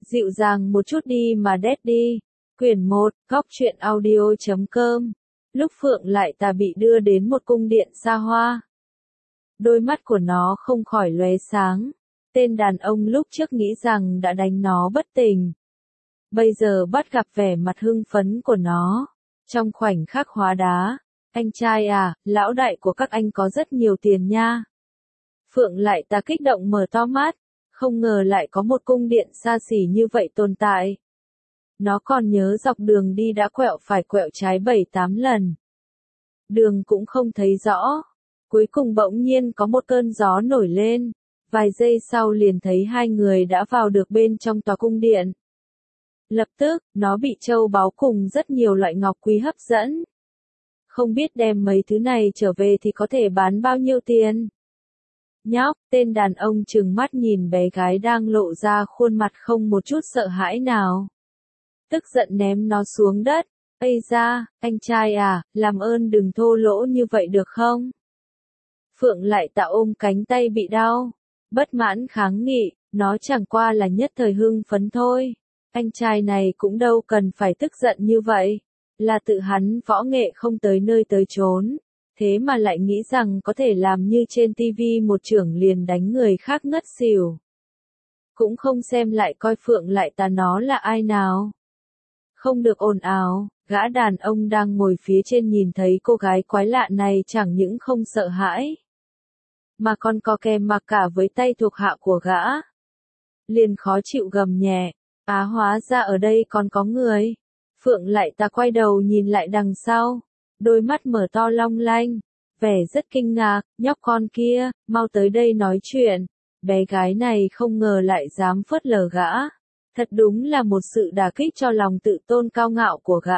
Dịu dàng một chút đi mà Daddy. Quyển 1, Góc truyện audio.com. Lúc Phượng Lại Tà bị đưa đến một cung điện xa hoa. Đôi mắt của nó không khỏi lóe sáng. Tên đàn ông lúc trước nghĩ rằng đã đánh nó bất tỉnh. Bây giờ bắt gặp vẻ mặt hưng phấn của nó. Trong khoảnh khắc hóa đá. Anh trai à, lão đại của các anh có rất nhiều tiền nha. Phượng Lại Tà kích động mở to mắt. Không ngờ lại có một cung điện xa xỉ như vậy tồn tại. Nó còn nhớ dọc đường đi đã quẹo phải quẹo trái 7-8 lần. Đường cũng không thấy rõ. Cuối cùng bỗng nhiên có một cơn gió nổi lên. Vài giây sau liền thấy hai người đã vào được bên trong tòa cung điện. Lập tức, nó bị châu báu cùng rất nhiều loại ngọc quý hấp dẫn. Không biết đem mấy thứ này trở về thì có thể bán bao nhiêu tiền. Nhóc, tên đàn ông trừng mắt nhìn bé gái đang lộ ra khuôn mặt không một chút sợ hãi nào. Tức giận ném nó xuống đất. Ây da, anh trai à, làm ơn đừng thô lỗ như vậy được không? Phượng Lại Tà ôm cánh tay bị đau. Bất mãn kháng nghị, nó chẳng qua là nhất thời hưng phấn thôi. Anh trai này cũng đâu cần phải tức giận như vậy. Là tự hắn võ nghệ không tới nơi tới chốn. Thế mà lại nghĩ rằng có thể làm như trên tivi một chưởng liền đánh người khác ngất xỉu. Cũng không xem lại coi Phượng Lại Tà nó là ai nào. Không được ồn ào, gã đàn ông đang ngồi phía trên nhìn thấy cô gái quái lạ này chẳng những không sợ hãi. Mà còn có kèm mặc cả với tay thuộc hạ của gã. Liền khó chịu gầm nhẹ, á hóa ra ở đây còn có người. Phượng Lại Tà quay đầu nhìn lại đằng sau. Đôi mắt mở to long lanh, vẻ rất kinh ngạc, nhóc con kia, mau tới đây nói chuyện. Bé gái này không ngờ lại dám phớt lờ gã. Thật đúng là một sự đả kích cho lòng tự tôn cao ngạo của gã.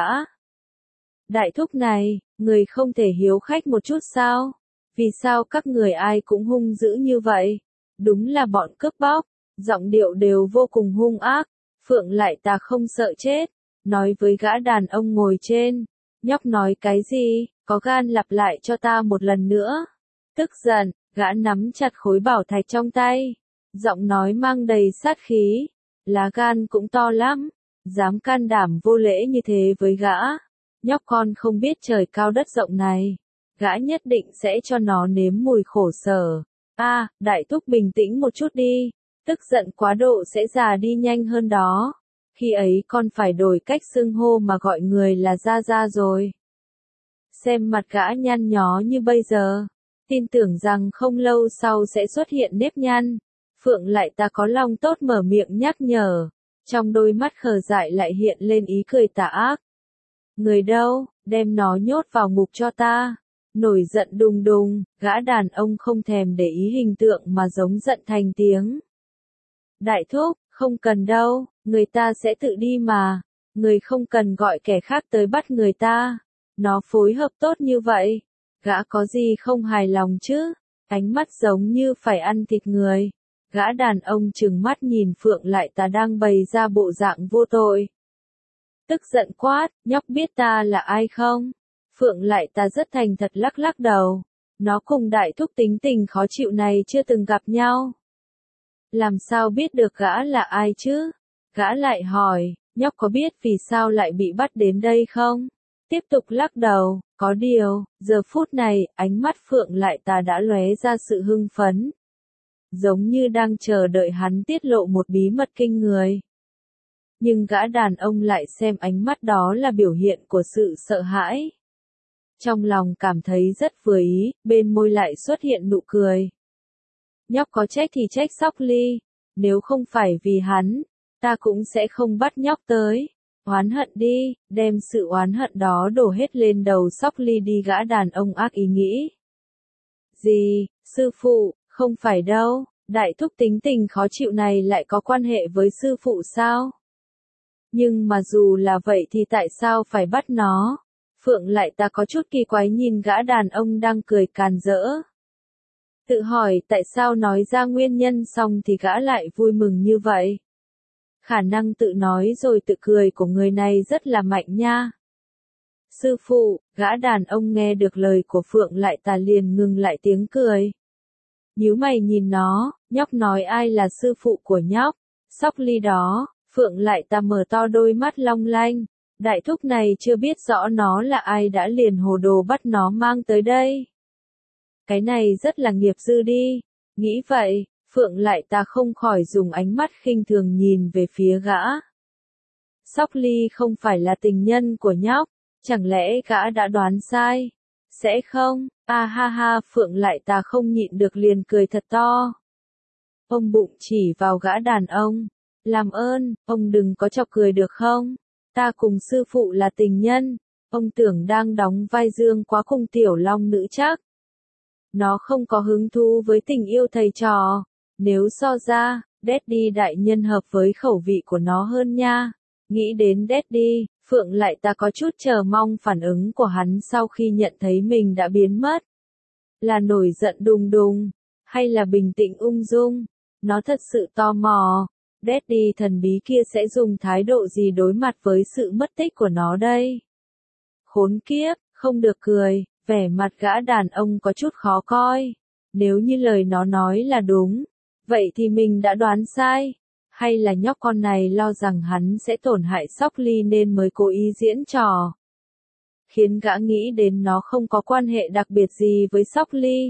Đại thúc này, người không thể hiếu khách một chút sao? Vì sao các người ai cũng hung dữ như vậy? Đúng là bọn cướp bóc, giọng điệu đều vô cùng hung ác. Phượng Lại Tà không sợ chết, nói với gã đàn ông ngồi trên. Nhóc nói cái gì, có gan lặp lại cho ta một lần nữa. Tức giận, gã nắm chặt khối bảo thạch trong tay. Giọng nói mang đầy sát khí. Lá gan cũng to lắm. Dám can đảm vô lễ như thế với gã. Nhóc con không biết trời cao đất rộng này. Gã nhất định sẽ cho nó nếm mùi khổ sở. Đại thúc bình tĩnh một chút đi. Tức giận quá độ sẽ già đi nhanh hơn đó. Khi ấy con phải đổi cách xưng hô mà gọi người là Gia Gia rồi. Xem mặt gã nhăn nhó như bây giờ. Tin tưởng rằng không lâu sau sẽ xuất hiện nếp nhăn. Phượng Lại Tà có lòng tốt mở miệng nhắc nhở. Trong đôi mắt khờ dại lại hiện lên ý cười tà ác. Người đâu, đem nó nhốt vào ngục cho ta. Nổi giận đùng đùng, gã đàn ông không thèm để ý hình tượng mà giống giận thành tiếng. Đại thúc, không cần đâu, người ta sẽ tự đi mà. Người không cần gọi kẻ khác tới bắt người ta. Nó phối hợp tốt như vậy. Gã có gì không hài lòng chứ? Ánh mắt giống như phải ăn thịt người. Gã đàn ông trừng mắt nhìn Phượng Lại Tà đang bày ra bộ dạng vô tội. Tức giận quát, nhóc biết ta là ai không? Phượng Lại Tà rất thành thật lắc lắc đầu. Nó cùng đại thúc tính tình khó chịu này chưa từng gặp nhau. Làm sao biết được gã là ai chứ? Gã lại hỏi, nhóc có biết vì sao lại bị bắt đến đây không? Tiếp tục lắc đầu, có điều, giờ phút này, ánh mắt Phượng Lại Tà đã lóe ra sự hưng phấn. Giống như đang chờ đợi hắn tiết lộ một bí mật kinh người. Nhưng gã đàn ông lại xem ánh mắt đó là biểu hiện của sự sợ hãi. Trong lòng cảm thấy rất vừa ý, bên môi lại xuất hiện nụ cười. Nhóc có trách thì trách Sóc Ly, nếu không phải vì hắn, ta cũng sẽ không bắt nhóc tới. Oán hận đi, đem sự oán hận đó đổ hết lên đầu Sóc Ly đi, gã đàn ông ác ý nghĩ. Gì, sư phụ, không phải đâu, đại thúc tính tình khó chịu này lại có quan hệ với sư phụ sao? Nhưng mà dù là vậy thì tại sao phải bắt nó? Phượng Lại Tà có chút kỳ quái nhìn gã đàn ông đang cười càn rỡ. Tự hỏi tại sao nói ra nguyên nhân xong thì gã lại vui mừng như vậy. Khả năng tự nói rồi tự cười của người này rất là mạnh nha. Sư phụ, gã đàn ông nghe được lời của Phượng Lại Tà liền ngừng lại tiếng cười. Nhíu mày nhìn nó, nhóc nói ai là sư phụ của nhóc? Sóc Ly đó. Phượng lại ta mở to đôi mắt long lanh. Đại thúc này chưa biết rõ nó là ai đã liền hồ đồ bắt nó mang tới đây. Cái này rất là nghiệp dư đi. Nghĩ vậy, Phượng lại ta không khỏi dùng ánh mắt khinh thường nhìn về phía gã. Sóc Ly không phải là tình nhân của nhóc, chẳng lẽ gã đã đoán sai? Sẽ không? A ha ha, Phượng lại ta không nhịn được liền cười thật to. Ông bụng chỉ vào gã đàn ông. Làm ơn, ông đừng có chọc cười được không? Ta cùng sư phụ là tình nhân, ông tưởng đang đóng vai Dương Quá cùng tiểu long nữ chắc. Nó không có hứng thú với tình yêu thầy trò. Nếu so ra, Daddy đại nhân hợp với khẩu vị của nó hơn nha. Nghĩ đến Daddy, Phượng lại ta có chút chờ mong phản ứng của hắn sau khi nhận thấy mình đã biến mất. Là nổi giận đùng đùng, hay là bình tĩnh ung dung? Nó thật sự tò mò. Daddy thần bí kia sẽ dùng thái độ gì đối mặt với sự mất tích của nó đây? Khốn kiếp, không được cười, vẻ mặt gã đàn ông có chút khó coi. Nếu như lời nó nói là đúng, vậy thì mình đã đoán sai. Hay là nhóc con này lo rằng hắn sẽ tổn hại Sóc Ly nên mới cố ý diễn trò. Khiến gã nghĩ đến nó không có quan hệ đặc biệt gì với Sóc Ly.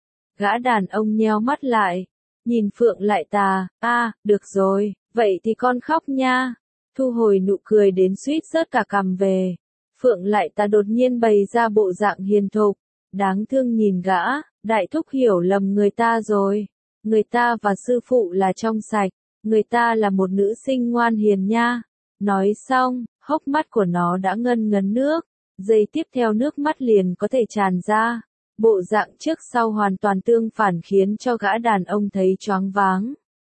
Gã đàn ông nheo mắt lại. Nhìn Phượng lại ta, được rồi, vậy thì con khóc nha. Thu hồi nụ cười đến suýt rớt cả cằm về. Phượng lại ta đột nhiên bày ra bộ dạng hiền thục. Đáng thương nhìn gã, đại thúc hiểu lầm người ta rồi. Người ta và sư phụ là trong sạch, người ta là một nữ sinh ngoan hiền nha. Nói xong, hốc mắt của nó đã ngân ngấn nước. Giây tiếp theo nước mắt liền có thể tràn ra. Bộ dạng trước sau hoàn toàn tương phản khiến cho gã đàn ông thấy choáng váng.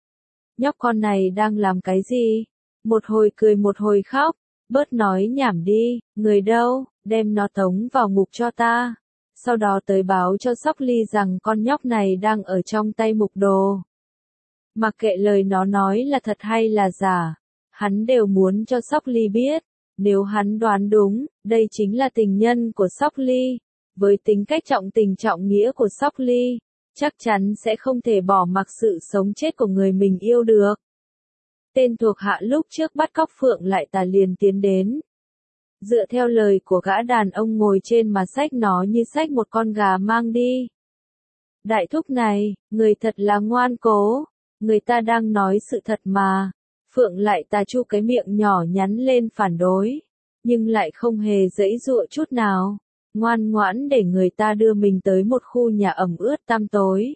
Nhóc con này đang làm cái gì? Một hồi cười một hồi khóc, bớt nói nhảm đi, người đâu, đem nó tống vào ngục cho ta. Sau đó tới báo cho Sóc Ly rằng con nhóc này đang ở trong tay mục đồ. Mặc kệ lời nó nói là thật hay là giả, hắn đều muốn cho Sóc Ly biết. Nếu hắn đoán đúng, đây chính là tình nhân của Sóc Ly. Với tính cách trọng tình trọng nghĩa của Sóc Ly, chắc chắn sẽ không thể bỏ mặc sự sống chết của người mình yêu được. Tên thuộc hạ lúc trước bắt cóc Phượng lại ta liền tiến đến. Dựa theo lời của gã đàn ông ngồi trên mà xách nó như xách một con gà mang đi. Đại thúc này, người thật là ngoan cố, người ta đang nói sự thật mà. Phượng lại ta chu cái miệng nhỏ nhắn lên phản đối, nhưng lại không hề giãy giụa chút nào. Ngoan ngoãn để người ta đưa mình tới một khu nhà ẩm ướt tăm tối.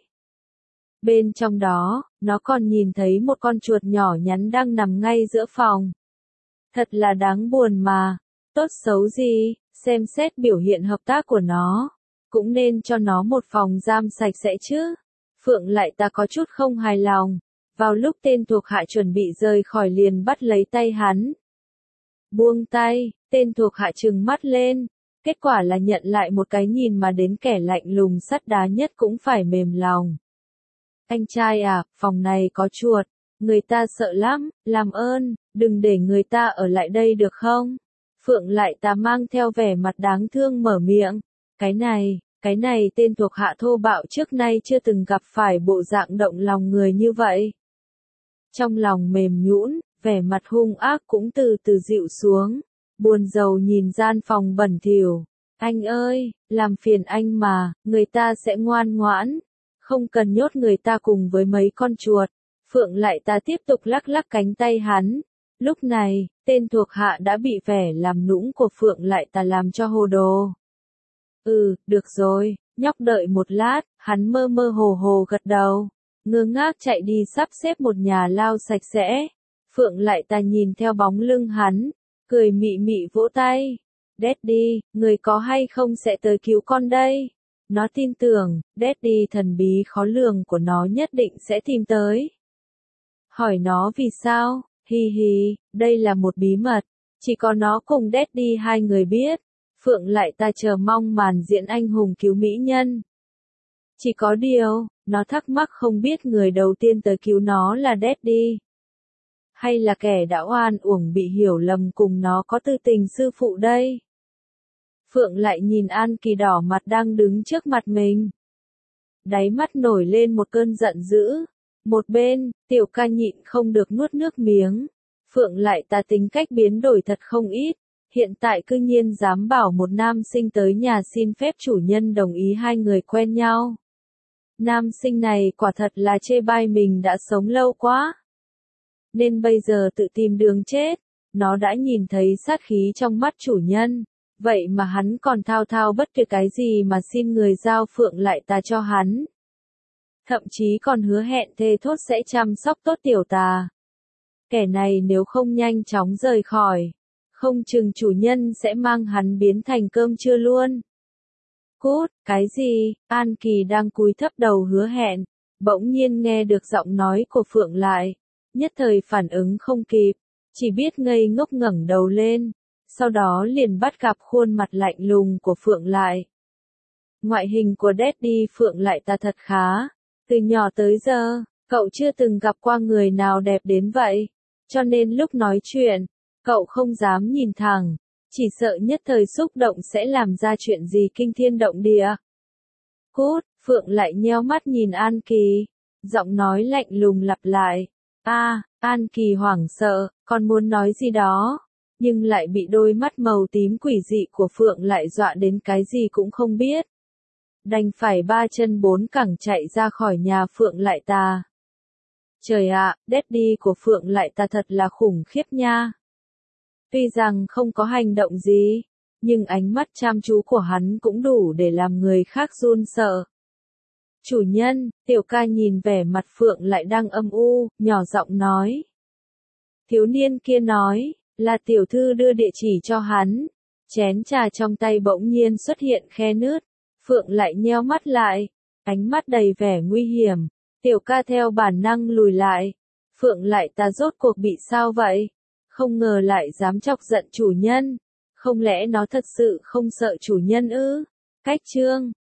Bên trong đó, nó còn nhìn thấy một con chuột nhỏ nhắn đang nằm ngay giữa phòng. Thật là đáng buồn mà, tốt xấu gì, xem xét biểu hiện hợp tác của nó, cũng nên cho nó một phòng giam sạch sẽ chứ. Phượng lại ta có chút không hài lòng, vào lúc tên thuộc hạ chuẩn bị rời khỏi liền bắt lấy tay hắn. Buông tay, tên thuộc hạ trừng mắt lên. Kết quả là nhận lại một cái nhìn mà đến kẻ lạnh lùng sắt đá nhất cũng phải mềm lòng. Anh trai à, phòng này có chuột, người ta sợ lắm, làm ơn, đừng để người ta ở lại đây được không? Phượng lại ta mang theo vẻ mặt đáng thương mở miệng. Cái này tên thuộc hạ thô bạo trước nay chưa từng gặp phải bộ dạng động lòng người như vậy. Trong lòng mềm nhũn, vẻ mặt hung ác cũng từ từ dịu xuống. Buồn rầu nhìn gian phòng bẩn thỉu. Anh ơi, làm phiền anh mà, người ta sẽ ngoan ngoãn. Không cần nhốt người ta cùng với mấy con chuột. Phượng lại ta tiếp tục lắc lắc cánh tay hắn. Lúc này, tên thuộc hạ đã bị vẻ làm nũng của Phượng lại ta làm cho hồ đồ. Được rồi, nhóc đợi một lát, hắn mơ mơ hồ hồ gật đầu. Ngơ ngác chạy đi sắp xếp một nhà lao sạch sẽ. Phượng lại ta nhìn theo bóng lưng hắn. Cười mị mị vỗ tay. Daddy, người có hay không sẽ tới cứu con đây? Nó tin tưởng, Daddy thần bí khó lường của nó nhất định sẽ tìm tới. Hỏi nó vì sao? Hi hi, đây là một bí mật. Chỉ có nó cùng Daddy hai người biết. Phượng lại ta chờ mong màn diễn anh hùng cứu mỹ nhân. Chỉ có điều, nó thắc mắc không biết người đầu tiên tới cứu nó là Daddy. Hay là kẻ đã oan uổng bị hiểu lầm cùng nó có tư tình sư phụ đây? Phượng lại nhìn An Kỳ đỏ mặt đang đứng trước mặt mình. Đáy mắt nổi lên một cơn giận dữ. Một bên, Tiểu Ca nhịn không được nuốt nước miếng. Phượng lại ta tính cách biến đổi thật không ít, hiện tại cư nhiên dám bảo một nam sinh tới nhà xin phép chủ nhân đồng ý hai người quen nhau. Nam sinh này quả thật là chê bai mình đã sống lâu quá, nên bây giờ tự tìm đường chết. Nó đã nhìn thấy sát khí trong mắt chủ nhân, vậy mà hắn còn thao thao bất tuyệt cái gì mà xin người giao Phượng lại ta cho hắn. Thậm chí còn hứa hẹn thề thốt sẽ chăm sóc tốt tiểu tà. Kẻ này nếu không nhanh chóng rời khỏi, không chừng chủ nhân sẽ mang hắn biến thành cơm trưa luôn. Cút, cái gì? An Kỳ đang cúi thấp đầu hứa hẹn, bỗng nhiên nghe được giọng nói của Phượng lại, nhất thời phản ứng không kịp, chỉ biết ngây ngốc ngẩng đầu lên, sau đó liền bắt gặp khuôn mặt lạnh lùng của Phượng lại. Ngoại hình của Daddy Phượng lại ta thật khá, từ nhỏ tới giờ, cậu chưa từng gặp qua người nào đẹp đến vậy, cho nên lúc nói chuyện, cậu không dám nhìn thẳng, chỉ sợ nhất thời xúc động sẽ làm ra chuyện gì kinh thiên động địa. Cút, Phượng lại nheo mắt nhìn An Kỳ, giọng nói lạnh lùng lặp lại. An Kỳ hoảng sợ, còn muốn nói gì đó, nhưng lại bị đôi mắt màu tím quỷ dị của Phượng lại dọa đến cái gì cũng không biết. Đành phải ba chân bốn cẳng chạy ra khỏi nhà Phượng lại ta. Trời ạ, Daddy của Phượng lại ta thật là khủng khiếp nha. Tuy rằng không có hành động gì, nhưng ánh mắt chăm chú của hắn cũng đủ để làm người khác run sợ. Chủ nhân, tiểu ca nhìn vẻ mặt Phượng lại đang âm u, nhỏ giọng nói. Thiếu niên kia nói, là tiểu thư đưa địa chỉ cho hắn. Chén trà trong tay bỗng nhiên xuất hiện khe nứt. Phượng lại nheo mắt lại, ánh mắt đầy vẻ nguy hiểm. Tiểu ca theo bản năng lùi lại. Phượng lại ta rốt cuộc bị sao vậy? Không ngờ lại dám chọc giận chủ nhân. Không lẽ nó thật sự không sợ chủ nhân ư? Cách chương